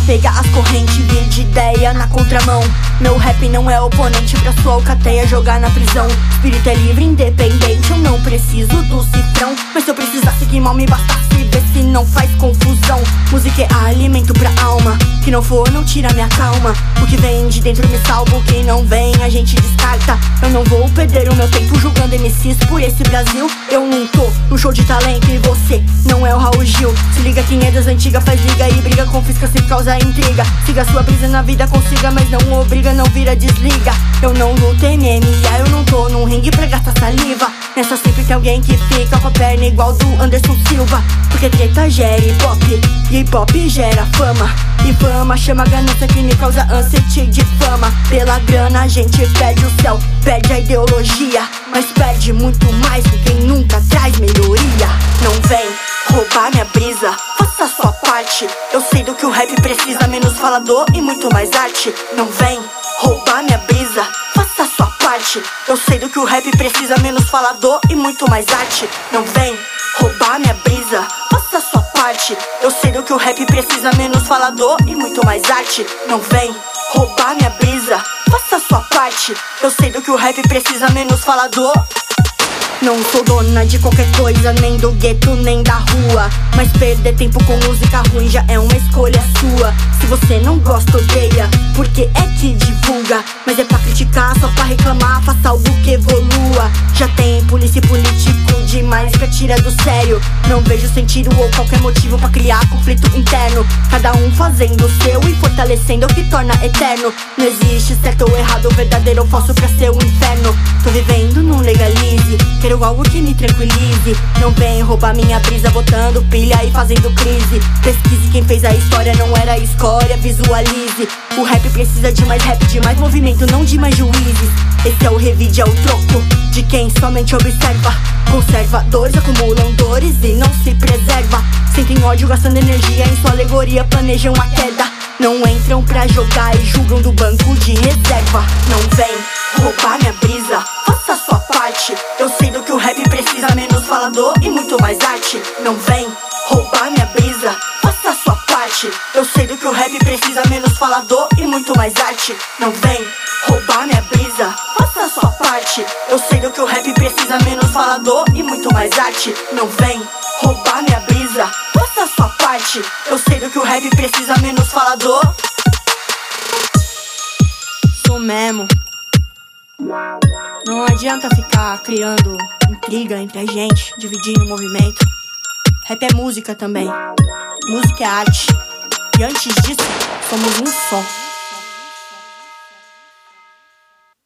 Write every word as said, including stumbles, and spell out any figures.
Pega as correntes, vir de ideia na contramão. Meu rap não é oponente pra sua alcateia jogar na prisão. Espírito é livre, independente, eu não preciso do cifrão. Mas se eu precisasse que mal me bastasse, vê se não faz confusão. Música é alimento pra alma, que não for não tira minha calma. O que vem de dentro me salva, o que não vem a gente descarta. Eu não vou perder o meu tempo julgando M Cs por esse Brasil. Eu não tô no show de talento e você não é o Raul Gil. Se liga quem é das antigas, faz liga e briga, confisca sem causa intriga. Siga sua brisa na vida, consiga, mas não obriga, não vira, desliga. Eu não luto M M A, eu não tô num ringue pra gastar saliva. Nessa sempre tem alguém que fica com a perna igual do Anderson Silva. Porque treta gera hip hop, e hip hop gera fama. E fama chama ganância que me causa ânsia de fama. Pela grana a gente perde o céu, perde a ideologia, mas perde muito mais com quem nunca traz melhoria. Não vem roubar minha brisa, faça a sua parte. Eu sei do que o rap precisa, menos falador e muito mais arte. Não vem roubar minha brisa, faça a sua parte. Eu sei do que o rap precisa, menos falador e muito mais arte. Não vem roubar minha brisa, faça a sua parte. Eu sei do que o rap precisa, menos falador e muito mais arte. Não vem roubar minha brisa, faça a sua parte. Eu sei do que o rap precisa, menos falador. Não sou dona de qualquer coisa, nem do gueto, nem da rua. Mas perder tempo com música ruim já é uma escolha sua. Se você não gosta, odeia, porque é que divulga. Mas é pra criticar, só pra reclamar, faça algo que evolua. Já tem polícia e político demais pra tirar do sério. Não vejo sentido ou qualquer motivo pra criar conflito interno. Cada um fazendo o seu e fortalecendo o que torna eterno. Não existe certo ou errado, verdadeiro ou falso pra ser um inferno. Tô vivendo num legalize, quero algo que me tranquilize. Não vem roubar minha brisa botando pilha e fazendo crise. Pesquise quem fez a história, não era a escória, visualize. O rap precisa de mais rap, de mais movimento, não de mais juízes. Esse é o revide, é o troco de quem somente observa. Conservadores acumulam dores e não se preserva. Sentem ódio gastando energia em sua alegoria, planejam a queda. Não entram pra jogar e julgam do banco de reserva. Não vem roubar minha brisa, faça a sua parte. Eu sei do que o rap precisa, menos falador e muito mais arte. Não vem roubar minha brisa, faça a sua parte. Eu sei do que o rap precisa, menos falador e muito mais arte. Não vem roubar minha brisa, faça a sua parte. Eu sei do que o rap precisa, menos falador e muito mais arte. Não vem roubar minha brisa, faça a sua parte. Eu sei do que o rap precisa, menos falador. Sou mesmo. Não adianta ficar criando intriga entre a gente, dividindo o movimento. Rap é música também, música é arte. E antes disso, somos um só.